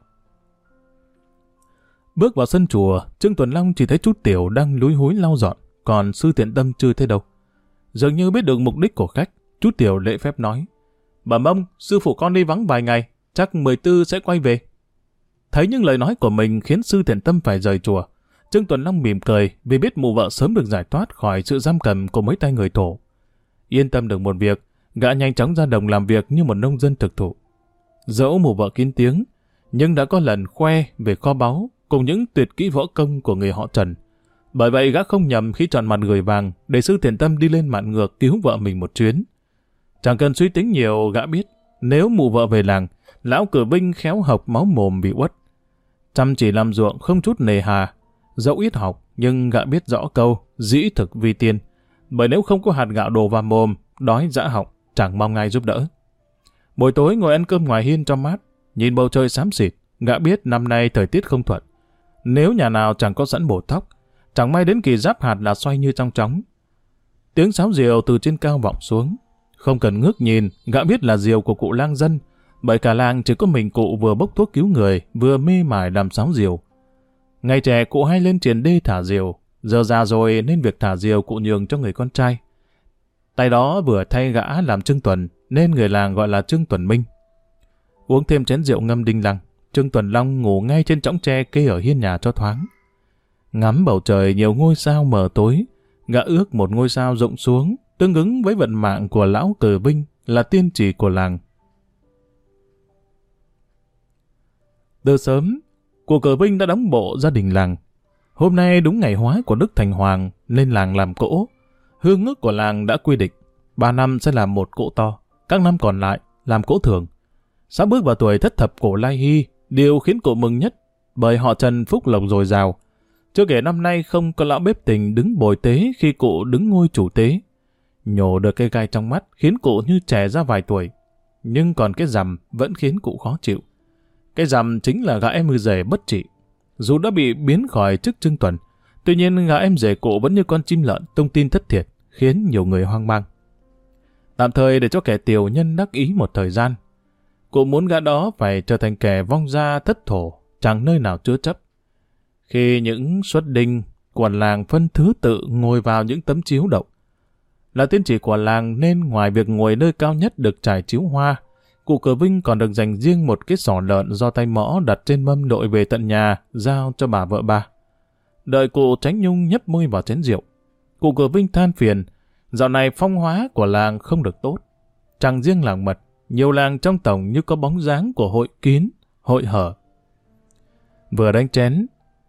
Speaker 1: Bước vào sân chùa, Trương Tuần Long chỉ thấy chú Tiểu đang lúi húi lau dọn, còn Sư Thiện Tâm chưa thấy đâu. Dường như biết được mục đích của khách, chú Tiểu lễ phép nói. Bà Mông, sư phụ con đi vắng vài ngày, chắc 14 sẽ quay về. Thấy những lời nói của mình khiến Sư Thiện Tâm phải rời chùa. Trương Tuần Long mỉm cười vì biết mụ vợ sớm được giải thoát khỏi sự giam cầm của mấy tay người thổ. Yên tâm được một việc, gã nhanh chóng ra đồng làm việc như một nông dân thực thụ. Dẫu mụ vợ kín tiếng, nhưng đã có lần khoe về kho báu cùng những tuyệt kỹ võ công của người họ Trần. Bởi vậy gã không nhầm khi chọn mặt người vàng để Sư Thiện Tâm đi lên mạn ngược cứu vợ mình một chuyến. Chẳng cần suy tính nhiều, gã biết nếu mụ vợ về làng, lão Cửa Vinh khéo học máu mồm bị uất. Chăm chỉ làm ruộng không chút nề hà, dẫu ít học nhưng gã biết rõ câu dĩ thực vi tiên, bởi nếu không có hạt gạo đổ vào mồm, đói dã họng, chẳng mong ai giúp đỡ. Buổi tối ngồi ăn cơm ngoài hiên cho mát, nhìn bầu trời xám xịt, gã biết năm nay thời tiết không thuận. Nếu nhà nào chẳng có sẵn bổ tóc, chẳng may đến kỳ giáp hạt là xoay như trong chóng. Tiếng sáo diều từ trên cao vọng xuống, không cần ngước nhìn, gã biết là diều của cụ lang dân, bởi cả làng chỉ có mình cụ vừa bốc thuốc cứu người, vừa mê mải làm sáo diều. Ngày trẻ cụ hay lên triền đê thả diều, giờ già rồi nên việc thả diều cụ nhường cho người con trai. Tay đó vừa thay gã làm Trương Tuần, nên người làng gọi là Trương Tuần Minh. Uống thêm chén rượu ngâm đinh lăng, Trương Tuần Long ngủ ngay trên chõng tre kê ở hiên nhà cho thoáng. Ngắm bầu trời nhiều ngôi sao mờ tối, gã ước một ngôi sao rụng xuống, tương ứng với vận mạng của lão Cờ Vinh là tiên chỉ của làng. Từ sớm, cuộc cờ vinh đã đóng bộ gia đình làng. Hôm nay đúng ngày hóa của Đức Thành Hoàng nên làng làm cỗ. Hương ước của làng đã quy định 3 năm sẽ làm một cỗ to, các năm còn lại làm cỗ thường. Sắp bước vào tuổi thất thập cổ lai hy, điều khiến cụ mừng nhất bởi họ Trần phúc lộc dồi dào. Chưa kể năm nay không có lão bếp tình đứng bồi tế khi cụ đứng ngôi chủ tế. Nhổ được cây gai trong mắt khiến cụ như trẻ ra vài tuổi. Nhưng còn cái rằm vẫn khiến cụ khó chịu. Cái rằm chính là gã em mư rể bất trị. Dù đã bị biến khỏi chức trưng tuần, tuy nhiên gã em rể cụ vẫn như con chim lợn tung tin thất thiệt, khiến nhiều người hoang mang. Tạm thời để cho kẻ tiểu nhân đắc ý một thời gian, cụ muốn gã đó phải trở thành kẻ vong gia thất thổ, chẳng nơi nào chứa chấp. Khi những xuất đinh của làng phân thứ tự ngồi vào những tấm chiếu đậu, là tiên chỉ của làng nên ngoài việc ngồi nơi cao nhất được trải chiếu hoa, cụ cờ vinh còn được dành riêng một cái giỏ lợn do tay mõ đặt trên mâm đội về tận nhà, giao cho bà vợ ba. Đợi cụ Tránh Nhung nhấp môi vào chén rượu, cụ cờ vinh than phiền, dạo này phong hóa của làng không được tốt. Chẳng riêng làng Mật, nhiều làng trong tổng như có bóng dáng của hội kín, hội hở. Vừa đánh chén,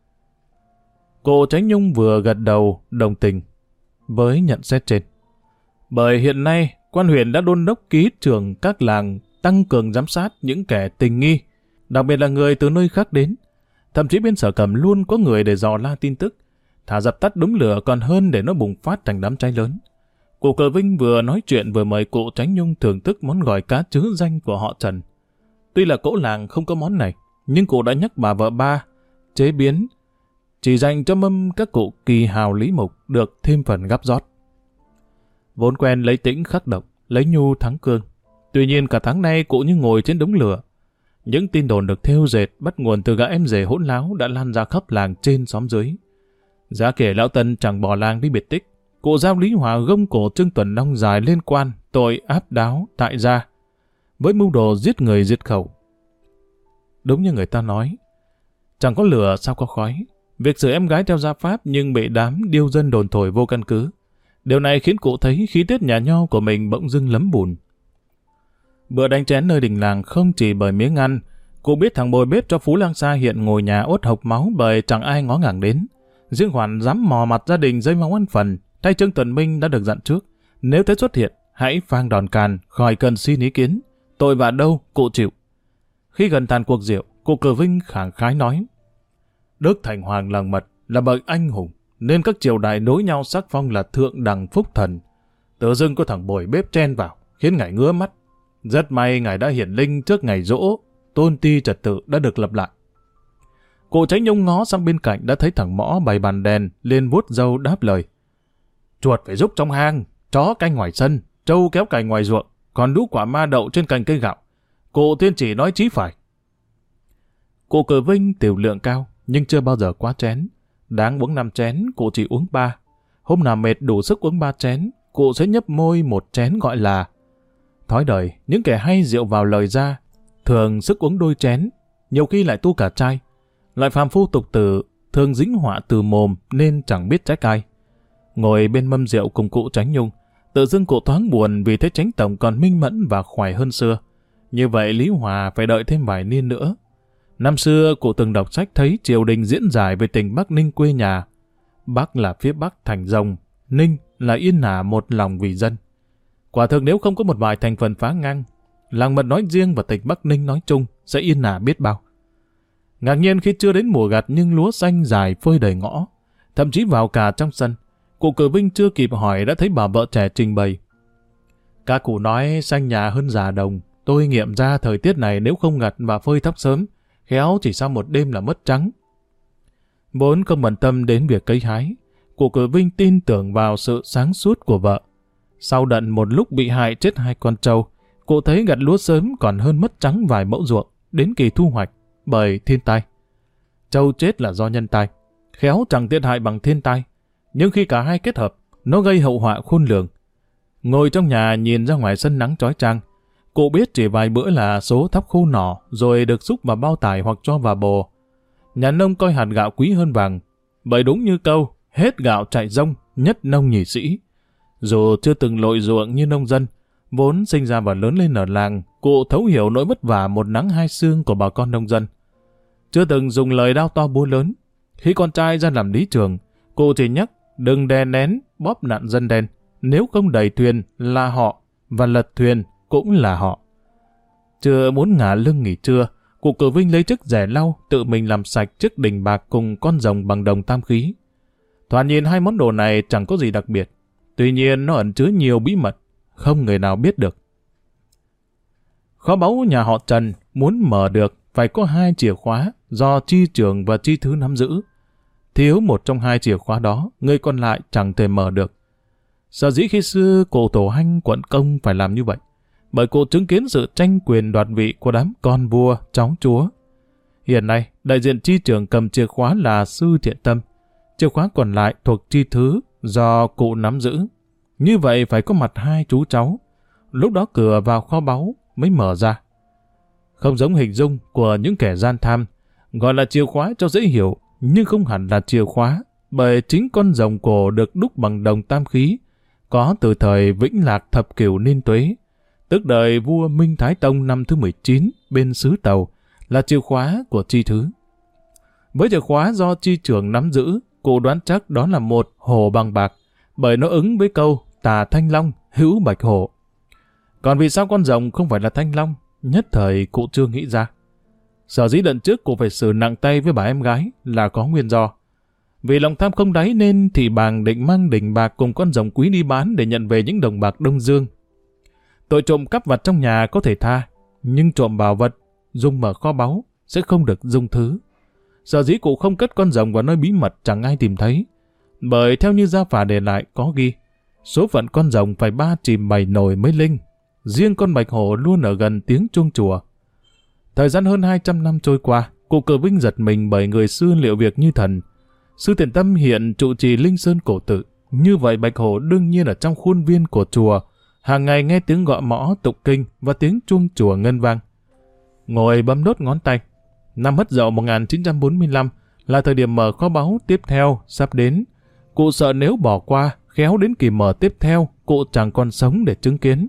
Speaker 1: cụ Tránh Nhung vừa gật đầu đồng tình với nhận xét trên. Bởi hiện nay, quan huyện đã đôn đốc ký trưởng các làng tăng cường giám sát những kẻ tình nghi, đặc biệt là người từ nơi khác đến. Thậm chí bên Sở Cẩm luôn có người để dò la tin tức, thả dập tắt đống lửa còn hơn để nó bùng phát thành đám cháy lớn. Cụ Cờ Vinh vừa nói chuyện vừa mời cụ Tránh Nhung thưởng thức món gỏi cá trứ danh của họ Trần. Tuy là cỗ làng không có món này, nhưng cụ đã nhắc bà vợ ba chế biến, chỉ dành cho mâm các cụ kỳ hào lý mục được thêm phần gắp rót. Vốn quen lấy tĩnh khắc độc, lấy nhu thắng cương. Tuy nhiên cả tháng nay cụ như ngồi trên đống lửa. Những tin đồn được thêu dệt bắt nguồn từ gã em rể hỗn láo đã lan ra khắp làng trên xóm dưới. Giá kể lão Tân chẳng bỏ làng đi biệt tích, cụ giao Lý Hòa gông cổ Trương Tuần Long dài lên quan tội áp đáo tại gia với mưu đồ giết người diệt khẩu. Đúng như người ta nói, chẳng có lửa sao có khói. Việc xử em gái theo gia pháp nhưng bị đám điêu dân đồn thổi vô căn cứ. Điều này khiến cụ thấy khí tiết nhà nho của mình bỗng dưng lấm bùn. Bữa đánh chén nơi đình làng không chỉ bởi miếng ăn, cụ biết thằng bồi bếp cho Phú Lang Sa hiện ngồi nhà ốt hộc máu bởi chẳng ai ngó ngàng đến. Riêng Hoàn dám mò mặt gia đình dây máu ăn phần, tay Trương Tuần Minh đã được dặn trước. Nếu thấy xuất hiện, hãy phang đòn càn, khỏi cần xin ý kiến. Tội vạ đâu, cụ chịu. Khi gần tàn cuộc rượu, cụ Cờ Vinh khẳng khái nói: Đức Thành Hoàng làng Mật là bậc anh hùng, nên các triều đại nối nhau sắc phong là thượng đẳng phúc thần. Tự dưng có thằng bồi bếp chen vào, khiến ngài ngứa mắt. Rất may ngài đã hiển linh trước ngày giỗ, tôn ti trật tự đã được lập lại. Cụ Tránh Nhung ngó sang bên cạnh đã thấy thằng Mõ bày bàn đèn, liền vuốt râu đáp lời: Chuột phải giúp trong hang, chó canh ngoài sân, trâu kéo cày ngoài ruộng, còn đũ quả ma đậu trên cành cây gạo. Cụ tiên chỉ nói chí phải. Cụ Cờ Vinh tiểu lượng cao, nhưng chưa bao giờ quá chén. Đáng uống 5 chén, cụ chỉ uống 3. Hôm nào mệt đủ sức uống 3 chén, cụ sẽ nhấp môi một chén gọi là. Thói đời, những kẻ hay rượu vào lời ra, thường sức uống đôi chén, nhiều khi lại tu cả chai. Loại phàm phu tục tử, thường dính họa từ mồm nên chẳng biết trái cay. Ngồi bên mâm rượu cùng cụ Tránh Nhung, tự dưng cụ thoáng buồn vì thấy Tránh Tổng còn minh mẫn và khỏe hơn xưa. Như vậy Lý Hòa phải đợi thêm vài niên nữa. Năm xưa cụ từng đọc sách thấy triều đình diễn giải về tỉnh Bắc Ninh quê nhà. Bắc là phía Bắc thành rồng, Ninh là yên ả một lòng vì dân. Quả thực nếu không có một vài thành phần phá ngang, làng Mật nói riêng và tỉnh Bắc Ninh nói chung sẽ yên ả biết bao. Ngạc nhiên khi chưa đến mùa gặt nhưng lúa xanh dài phơi đầy ngõ, thậm chí vào cả trong sân. Cụ Cờ Vinh chưa kịp hỏi đã thấy bà vợ trẻ trình bày: Các cụ nói xanh nhà hơn già đồng, tôi nghiệm ra thời tiết này nếu không gặt và phơi thóc sớm, khéo chỉ sau một đêm là mất trắng. Vốn không bận tâm đến việc cấy hái, cụ Cờ Vinh tin tưởng vào sự sáng suốt của vợ. Sau đận một lúc bị hại chết 2 con trâu, cụ thấy gặt lúa sớm còn hơn mất trắng vài mẫu ruộng đến kỳ thu hoạch bởi thiên tai. Trâu chết là do nhân tai, khéo chẳng thiệt hại bằng thiên tai, nhưng khi cả hai kết hợp, nó gây hậu họa khôn lường. Ngồi trong nhà nhìn ra ngoài sân nắng chói chang, cụ biết chỉ vài bữa là số thóc khô nỏ rồi được xúc vào bao tải hoặc cho vào bồ. Nhà nông coi hạt gạo quý hơn vàng, bởi đúng như câu hết gạo chạy rông, nhất nông nhì sĩ. Dù chưa từng lội ruộng như nông dân, Vốn sinh ra và lớn lên ở làng, cụ thấu hiểu nỗi vất vả một nắng hai sương của bà con nông dân. Chưa từng dùng lời đao to búa lớn. Khi con trai ra làm lý trường, cụ chỉ nhắc đừng đè nén bóp nạn dân đen. Nếu không đẩy thuyền là họ, và lật thuyền cũng là họ. Chưa muốn ngả lưng nghỉ trưa, cụ cử Vinh lấy chức rẻ lau tự mình làm sạch chiếc đình bạc cùng con rồng bằng đồng tam khí. Thoạt nhìn hai món đồ này chẳng có gì đặc biệt. Tuy nhiên nó ẩn chứa nhiều bí mật, không người nào biết được. Kho báu nhà họ Trần muốn mở được phải có 2 chìa khóa do chi trưởng và chi thứ nắm giữ. Thiếu một trong 2 chìa khóa đó, người còn lại chẳng thể mở được. Sở dĩ khi xưa cụ Tổ Hanh quận công phải làm như vậy, bởi cụ chứng kiến sự tranh quyền đoạt vị của đám con vua, cháu chúa. Hiện nay, đại diện chi trưởng cầm chìa khóa là Sư Thiện Tâm, chìa khóa còn lại thuộc chi thứ do cụ nắm giữ. Như vậy phải có mặt 2 chú cháu, lúc đó cửa vào kho báu mới mở ra. Không giống hình dung của những kẻ gian tham, gọi là chìa khóa cho dễ hiểu, nhưng không hẳn là chìa khóa, bởi chính con rồng cổ được đúc bằng đồng tam khí, có từ thời Vĩnh Lạc thập cửu niên tuế, tức đời vua Minh Thái Tông năm thứ 19 bên xứ Tàu, là chìa khóa của chi thứ. Với chìa khóa do chi trưởng nắm giữ, cụ đoán chắc đó là một hổ bằng bạc, bởi nó ứng với câu tà thanh long, hữu bạch hổ. Còn vì sao con rồng không phải là thanh long, nhất thời cụ chưa nghĩ ra. Sở dĩ lần trước cụ phải xử nặng tay với bà em gái là có nguyên do. Vì lòng tham không đáy nên thị bàng định mang đỉnh bạc cùng con rồng quý đi bán để nhận về những đồng bạc Đông Dương. Tội trộm cắp vặt trong nhà có thể tha, nhưng trộm bảo vật, dùng mở kho báu sẽ không được dung thứ. Sở dĩ cụ không cất con rồng vào nơi bí mật chẳng ai tìm thấy. Bởi theo như gia phả để lại có ghi, số phận con rồng phải 3 chìm 7 nồi mới linh. Riêng con bạch hổ luôn ở gần tiếng chuông chùa. Thời gian hơn 200 năm trôi qua, cụ Cử Vinh giật mình bởi người xưa liệu việc như thần. Sư Thiện Tâm hiện trụ trì Linh Sơn cổ tự. Như vậy bạch hổ đương nhiên ở trong khuôn viên của chùa, hàng ngày nghe tiếng gõ mõ tụng kinh và tiếng chuông chùa ngân vang. Ngồi bấm đốt ngón tay. Năm Hất Dậu 1945 là thời điểm mở kho báu tiếp theo sắp đến. Cụ sợ nếu bỏ qua, khéo đến kỳ mở tiếp theo, cụ chẳng còn sống để chứng kiến.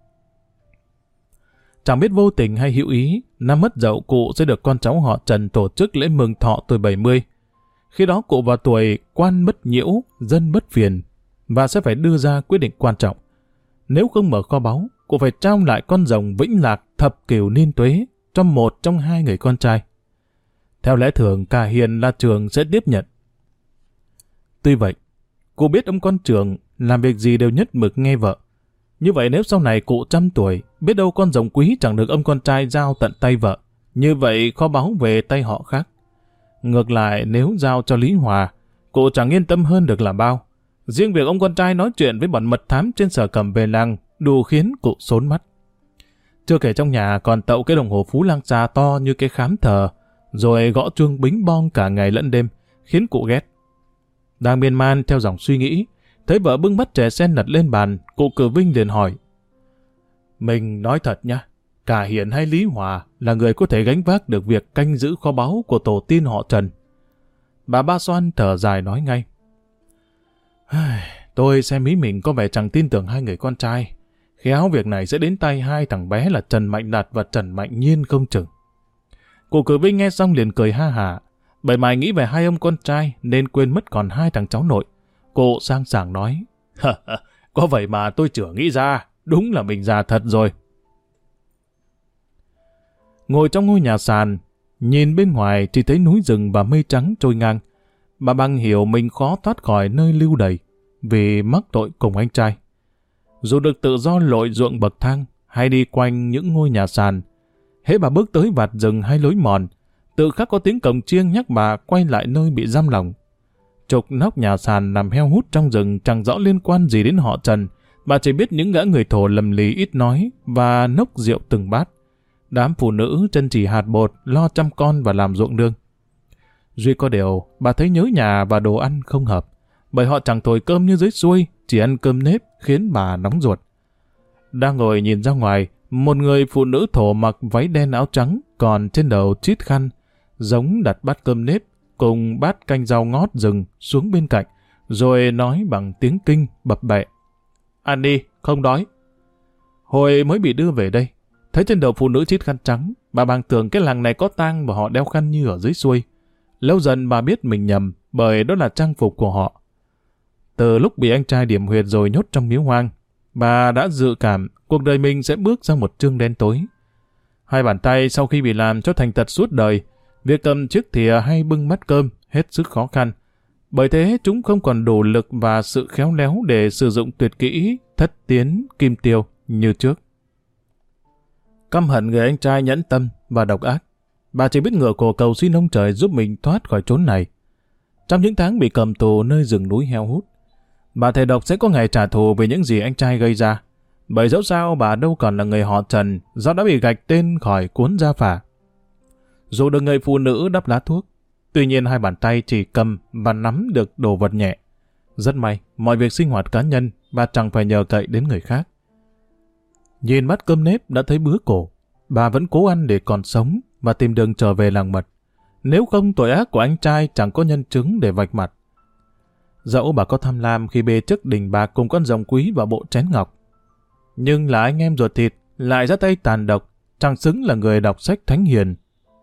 Speaker 1: Chẳng biết vô tình hay hữu ý, năm Hất Dậu cụ sẽ được con cháu họ Trần tổ chức lễ mừng thọ tuổi 70. Khi đó cụ vào tuổi quan bất nhiễu, dân bất phiền, và sẽ phải đưa ra quyết định quan trọng. Nếu không mở kho báu, cụ phải trao lại con rồng Vĩnh Lạc thập cửu niên tuế cho một trong 2 người con trai. Theo lẽ thường, cả Hiền là Trường sẽ tiếp nhận. Tuy vậy, cụ biết ông con Trường làm việc gì đều nhất mực nghe vợ. Như vậy nếu sau này cụ 100 tuổi, biết đâu con rồng quý chẳng được ông con trai giao tận tay vợ. Như vậy kho báu về tay họ khác. Ngược lại nếu giao cho Lý Hòa, cụ chẳng yên tâm hơn được là bao. Riêng việc ông con trai nói chuyện với bọn mật thám trên Sở Cẩm về làng đủ khiến cụ xốn mắt. Chưa kể trong nhà còn tậu cái đồng hồ Phú Lang Sa to như cái khám thờ, rồi gõ chuông bính bong cả ngày lẫn đêm, khiến cụ ghét. Đang miên man theo dòng suy nghĩ, thấy vợ bưng bát chè sen đặt lên bàn, cụ Cử Vinh liền hỏi. Mình nói thật nhá, cả Hiền hay Lý Hòa là người có thể gánh vác được việc canh giữ kho báu của tổ tiên họ Trần. Bà Ba Xoan thở dài nói ngay. Tôi xem ý mình có vẻ chẳng tin tưởng 2 người con trai. Khéo việc này sẽ đến tay 2 thằng bé là Trần Mạnh Đạt và Trần Mạnh Nhiên không chừng. Cụ Cử Vinh nghe xong liền cười ha hả. Bởi mày nghĩ về 2 ông con trai nên quên mất còn 2 thằng cháu nội. Cụ sang sảng nói. Có vậy mà tôi chưa nghĩ ra. Đúng là mình già thật rồi. Ngồi trong ngôi nhà sàn, nhìn bên ngoài chỉ thấy núi rừng và mây trắng trôi ngang. Bà Băng hiểu mình khó thoát khỏi nơi lưu đày vì mắc tội cùng anh trai. Dù được tự do lội ruộng bậc thang hay đi quanh những ngôi nhà sàn, hễ bà bước tới vạt rừng hay lối mòn, tự khắc có tiếng cồng chiêng nhắc bà quay lại nơi bị giam lỏng. Trục nóc nhà sàn nằm heo hút trong rừng chẳng rõ liên quan gì đến họ Trần. Bà chỉ biết những gã người thổ lầm lì ít nói và nốc rượu từng bát. Đám phụ nữ chân chỉ hạt bột lo chăm con và làm ruộng nương. Duy có điều, bà thấy nhớ nhà và đồ ăn không hợp, bởi họ chẳng thổi cơm như dưới xuôi, chỉ ăn cơm nếp khiến bà nóng ruột. Đang ngồi nhìn ra ngoài, một người phụ nữ thổ mặc váy đen áo trắng, còn trên đầu chít khăn, giống đặt bát cơm nếp cùng bát canh rau ngót rừng xuống bên cạnh, rồi nói bằng tiếng Kinh bập bẹ. Ăn đi, không đói. Hồi mới bị đưa về đây, thấy trên đầu phụ nữ chít khăn trắng, bà bàng tưởng cái làng này có tang và họ đeo khăn như ở dưới xuôi. Lâu dần bà biết mình nhầm, bởi đó là trang phục của họ. Từ lúc bị anh trai điểm huyệt rồi nhốt trong miếu hoang, bà đã dự cảm cuộc đời mình sẽ bước sang một chương đen tối. Hai bàn tay sau khi bị làm cho thành tật suốt đời, việc cầm chiếc thìa hay bưng bát cơm hết sức khó khăn. Bởi thế chúng không còn đủ lực và sự khéo léo để sử dụng tuyệt kỹ thất tiến kim tiêu như trước. Căm hận người anh trai nhẫn tâm và độc ác, bà chỉ biết ngửa cổ cầu xin ông trời giúp mình thoát khỏi chốn này. Trong những tháng bị cầm tù nơi rừng núi heo hút, bà thề độc sẽ có ngày trả thù về những gì anh trai gây ra. Bởi dẫu sao bà đâu còn là người họ Trần do đã bị gạch tên khỏi cuốn gia phả. Dù được người phụ nữ đắp lá thuốc, tuy nhiên hai bàn tay chỉ cầm và nắm được đồ vật nhẹ. Rất may, mọi việc sinh hoạt cá nhân bà chẳng phải nhờ cậy đến người khác. Nhìn bát cơm nếp đã thấy bứa cổ, bà vẫn cố ăn để còn sống và tìm đường trở về làng mật. Nếu không, tội ác của anh trai chẳng có nhân chứng để vạch mặt. Dẫu bà có tham lam khi bê chức đình bạc cùng con rồng quý và bộ chén ngọc, nhưng là anh em ruột thịt lại ra tay tàn độc, chẳng xứng là người đọc sách thánh hiền.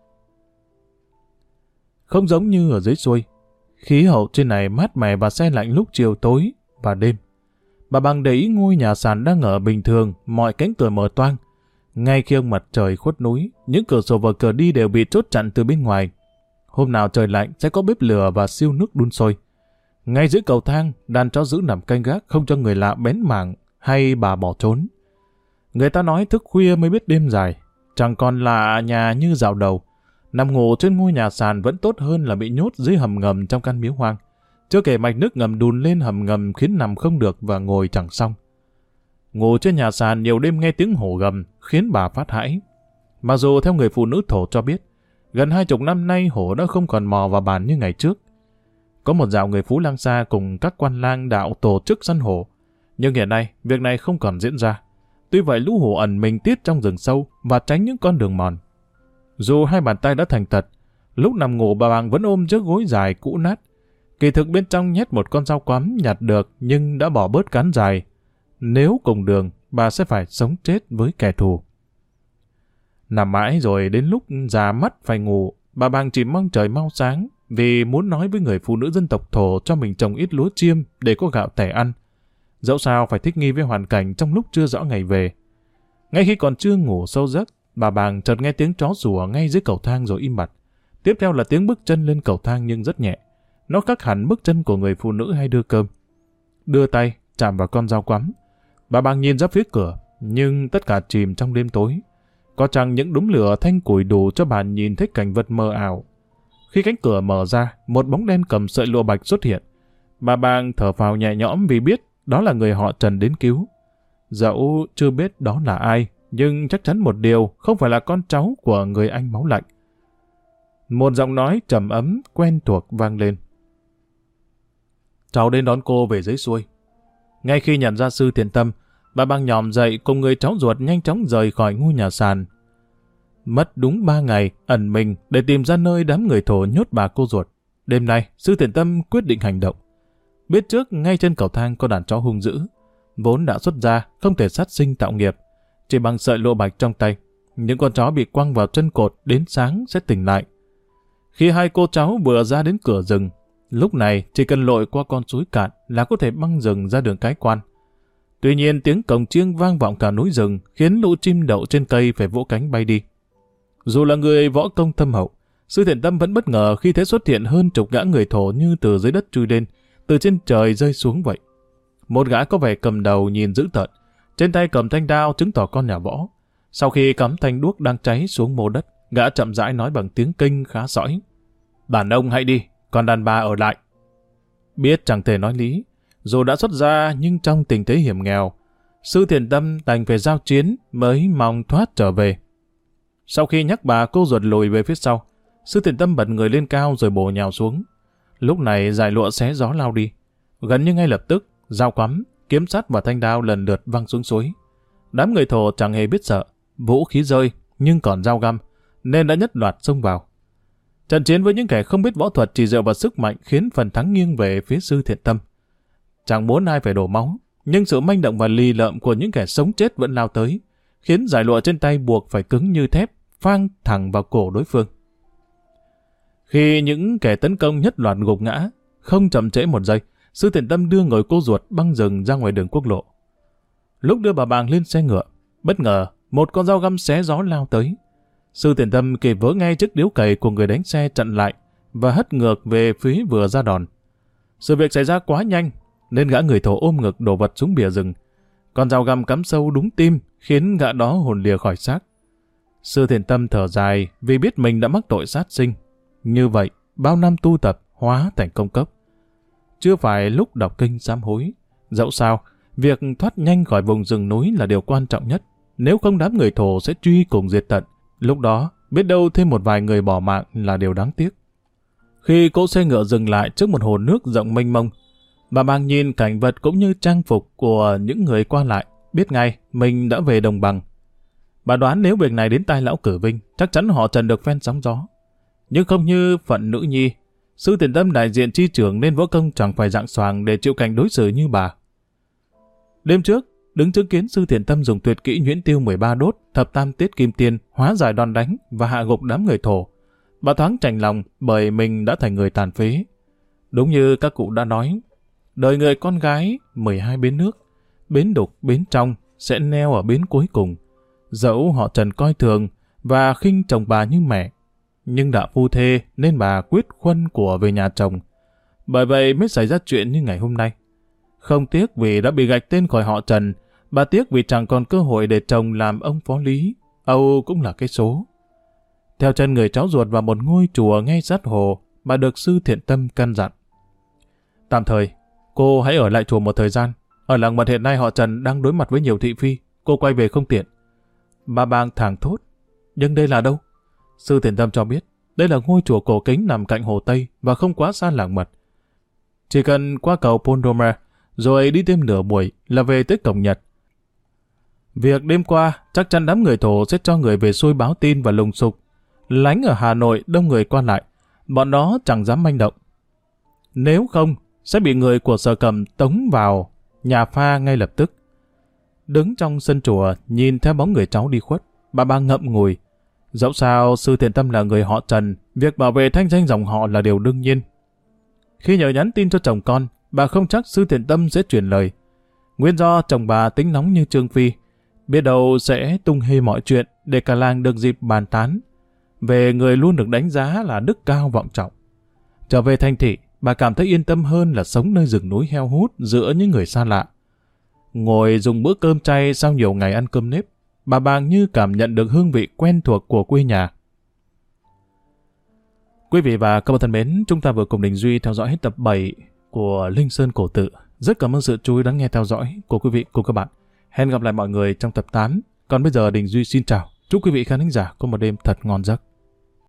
Speaker 1: Không giống như ở dưới xuôi, khí hậu trên này mát mẻ và se lạnh lúc chiều tối và đêm. Bà Bằng để ý ngôi nhà sàn đang ở bình thường, mọi cánh cửa mở toang. Ngay khi ông mặt trời khuất núi, những cửa sổ và cửa đi đều bị chốt chặn từ bên ngoài. Hôm nào trời lạnh sẽ có bếp lửa và siêu nước đun sôi. Ngay dưới cầu thang, đàn chó giữ nằm canh gác không cho người lạ bén mảng hay bà bỏ trốn. Người ta nói thức khuya mới biết đêm dài, chẳng còn lạ nhà như dạo đầu. Nằm ngủ trên ngôi nhà sàn vẫn tốt hơn là bị nhốt dưới hầm ngầm trong căn miếu hoang. Chưa kể mạch nước ngầm đùn lên hầm ngầm khiến nằm không được và ngồi chẳng xong. Ngủ trên nhà sàn nhiều đêm nghe tiếng hổ gầm khiến bà phát hãi. Mặc dù theo người phụ nữ thổ cho biết, gần 20 năm nay hổ đã không còn mò vào bàn như ngày trước. Có một dạo người Phú Lang Sa cùng các quan lang đạo tổ chức săn hổ, nhưng hiện nay việc này không còn diễn ra. Tuy vậy lũ hổ ẩn mình tít trong rừng sâu và tránh những con đường mòn. Dù hai bàn tay đã thành tật, lúc nằm ngủ bà Bằng vẫn ôm chiếc gối dài cũ nát. Kỳ thực bên trong nhét một con dao quắm nhặt được nhưng đã bỏ bớt cán dài. Nếu cùng đường, bà sẽ phải sống chết với kẻ thù. Nằm mãi rồi đến lúc già mắt phải ngủ, bà Bằng chỉ mong trời mau sáng vì muốn nói với người phụ nữ dân tộc Thổ cho mình trồng ít lúa chiêm để có gạo tẻ ăn. Dẫu sao phải thích nghi với hoàn cảnh trong lúc chưa rõ ngày về. Ngay khi còn chưa ngủ sâu giấc, bà Bàng chợt nghe tiếng chó sủa ngay dưới cầu thang rồi im bặt. Tiếp theo là tiếng bước chân lên cầu thang nhưng rất nhẹ. Nó khác hẳn bước chân của người phụ nữ hay đưa cơm. Đưa tay chạm vào con dao quắm. Bà Bàng nhìn ra phía cửa, nhưng tất cả chìm trong đêm tối. Có chăng những đốm lửa thanh củi đủ cho bà nhìn thấy cảnh vật mờ ảo. Khi cánh cửa mở ra, một bóng đen cầm sợi lụa bạch xuất hiện. Bà Bàng thở phào nhẹ nhõm vì biết đó là người họ Trần đến cứu. Dẫu chưa biết đó là ai, nhưng chắc chắn một điều, không phải là con cháu của người anh máu lạnh. Một giọng nói trầm ấm, quen thuộc vang lên. Cháu đến đón cô về dưới xuôi. Ngay khi nhận ra Sư Thiện Tâm, bà Bàng nhòm dậy cùng người cháu ruột nhanh chóng rời khỏi ngôi nhà sàn. Mất đúng 3 ngày ẩn mình để tìm ra nơi đám người Thổ nhốt bà cô ruột. Đêm nay, Sư Thiện Tâm quyết định hành động. Biết trước ngay trên cầu thang có đàn chó hung dữ, vốn đã xuất ra, không thể sát sinh tạo nghiệp. Chỉ bằng sợi lụa bạch trong tay, những con chó bị quăng vào chân cột đến sáng sẽ tỉnh lại. Khi hai cô cháu vừa ra đến cửa rừng, lúc này chỉ cần lội qua con suối cạn là có thể băng rừng ra đường Cái Quan. Tuy nhiên tiếng cồng chiêng vang vọng cả núi rừng khiến lũ chim đậu trên cây phải vỗ cánh bay đi. Dù là người võ công thâm hậu, Sư Thiện Tâm vẫn bất ngờ khi thấy xuất hiện hơn chục gã người Thổ như từ dưới đất chui lên, từ trên trời rơi xuống vậy. Một gã có vẻ cầm đầu nhìn dữ tợn, trên tay cầm thanh đao chứng tỏ con nhà võ. Sau khi cắm thanh đuốc đang cháy xuống mô đất, gã chậm rãi nói bằng tiếng Kinh khá sõi: "Đàn ông hãy đi, còn đàn bà ở lại." Biết chẳng thể nói lý, dù đã xuất ra nhưng trong tình thế hiểm nghèo, Sư Thiện Tâm đành phải giao chiến mới mong thoát trở về. Sau khi nhắc bà cô ruột lùi về phía sau, Sư Thiện Tâm bật người lên cao rồi bổ nhào xuống. Lúc này dải lụa xé gió lao đi. Gần như ngay lập tức, dao quắm, kiếm sắt và thanh đao lần lượt văng xuống suối. Đám người Thổ chẳng hề biết sợ, vũ khí rơi nhưng còn dao găm, nên đã nhất loạt xông vào. Trận chiến với những kẻ không biết võ thuật chỉ dựa vào sức mạnh khiến phần thắng nghiêng về phía Sư Thiện Tâm. Chẳng muốn ai phải đổ máu, nhưng sự manh động và lì lợm của những kẻ sống chết vẫn lao tới, khiến dải lụa trên tay buộc phải cứng như thép, phang thẳng vào cổ đối phương. Khi những kẻ tấn công nhất loạt gục ngã, không chậm trễ một giây, Sư Thiện Tâm đưa người cô ruột băng rừng ra ngoài đường quốc lộ. Lúc đưa bà Bàng lên xe ngựa, bất ngờ một con dao găm xé gió lao tới. Sư Thiện Tâm kịp vớ ngay chiếc điếu cày của người đánh xe chặn lại và hất ngược về phía vừa ra đòn. Sự việc xảy ra quá nhanh nên gã người thổ ôm ngực đổ vật xuống bìa rừng. Con dao găm cắm sâu đúng tim khiến gã đó hồn lìa khỏi xác. Sư Thiện Tâm thở dài vì biết mình đã mắc tội sát sinh. Như vậy, bao năm tu tập hóa thành công cốc. Chưa phải lúc đọc kinh sám hối. Dẫu sao, việc thoát nhanh khỏi vùng rừng núi là điều quan trọng nhất. Nếu không đám người thổ sẽ truy cùng diệt tận. Lúc đó, biết đâu thêm một vài người bỏ mạng là điều đáng tiếc. Khi cỗ xe ngựa dừng lại trước một hồ nước rộng mênh mông, bà Bàng nhìn cảnh vật cũng như trang phục của những người qua lại, biết ngay mình đã về đồng bằng. Bà đoán nếu việc này đến tai lão Cử Vinh, chắc chắn họ Trần được phen sóng gió. Nhưng không như phận nữ nhi, Sư Thiện Tâm đại diện chi trưởng nên võ công chẳng phải dạng xoàng để chịu cảnh đối xử như bà. Đêm trước, đứng chứng kiến Sư Thiện Tâm dùng tuyệt kỹ nhuyễn tiêu 13 đốt, thập tam tiết kim tiên, hóa giải đòn đánh và hạ gục đám người thổ. Bà thoáng chạnh lòng bởi mình đã thành người tàn phế. Đúng như các cụ đã nói, đời người con gái 12 bến nước, bến đục, bến trong sẽ neo ở bến cuối cùng. Dẫu họ Trần coi thường và khinh chồng bà như mẹ, nhưng đã phu thê nên bà quyết khuân của về nhà chồng. Bởi vậy mới xảy ra chuyện như ngày hôm nay. Không tiếc vì đã bị gạch tên khỏi họ Trần, bà tiếc vì chẳng còn cơ hội để chồng làm ông phó lý. Âu cũng là cái số. Theo chân người cháu ruột vào một ngôi chùa ngay sát hồ, bà được Sư Thiện Tâm căn dặn. Tạm thời, cô hãy ở lại chùa một thời gian. Ở làng Mật hiện nay họ Trần đang đối mặt với nhiều thị phi, cô quay về không tiện. Bà Bàng thảng thốt. Nhưng đây là đâu? Sư Thiện Tâm cho biết, đây là ngôi chùa cổ kính nằm cạnh hồ Tây và không quá xa làng Mật. Chỉ cần qua cầu Pondoma, rồi đi thêm nửa buổi là về tới cổng Nhật. Việc đêm qua, chắc chắn đám người thổ sẽ cho người về xuôi báo tin và lùng sục. Lánh ở Hà Nội đông người qua lại, bọn đó chẳng dám manh động. Nếu không, sẽ bị người của Sở Cầm tống vào nhà pha ngay lập tức. Đứng trong sân chùa, nhìn theo bóng người cháu đi khuất, bà Bàng ngậm ngùi. Dẫu sao, Sư Thiện Tâm là người họ Trần, việc bảo vệ thanh danh dòng họ là điều đương nhiên. Khi nhờ nhắn tin cho chồng con, bà không chắc Sư Thiện Tâm sẽ truyền lời. Nguyên do chồng bà tính nóng như Trương Phi, biết đâu sẽ tung hê mọi chuyện để cả làng được dịp bàn tán về người luôn được đánh giá là đức cao vọng trọng. Trở về thành thị, bà cảm thấy yên tâm hơn là sống nơi rừng núi heo hút giữa những người xa lạ. Ngồi dùng bữa cơm chay sau nhiều ngày ăn cơm nếp, bà Bàng như cảm nhận được hương vị quen thuộc của quê nhà. Quý vị và các bạn thân mến, chúng ta vừa cùng Đình Duy theo dõi hết tập 7 của Linh Sơn Cổ Tự. Rất cảm ơn sự chú ý lắng nghe theo dõi của quý vị cùng các bạn. Hẹn gặp lại mọi người trong tập 8. Còn bây giờ Đình Duy xin chào. Chúc quý vị khán thính giả có một đêm thật ngon giấc.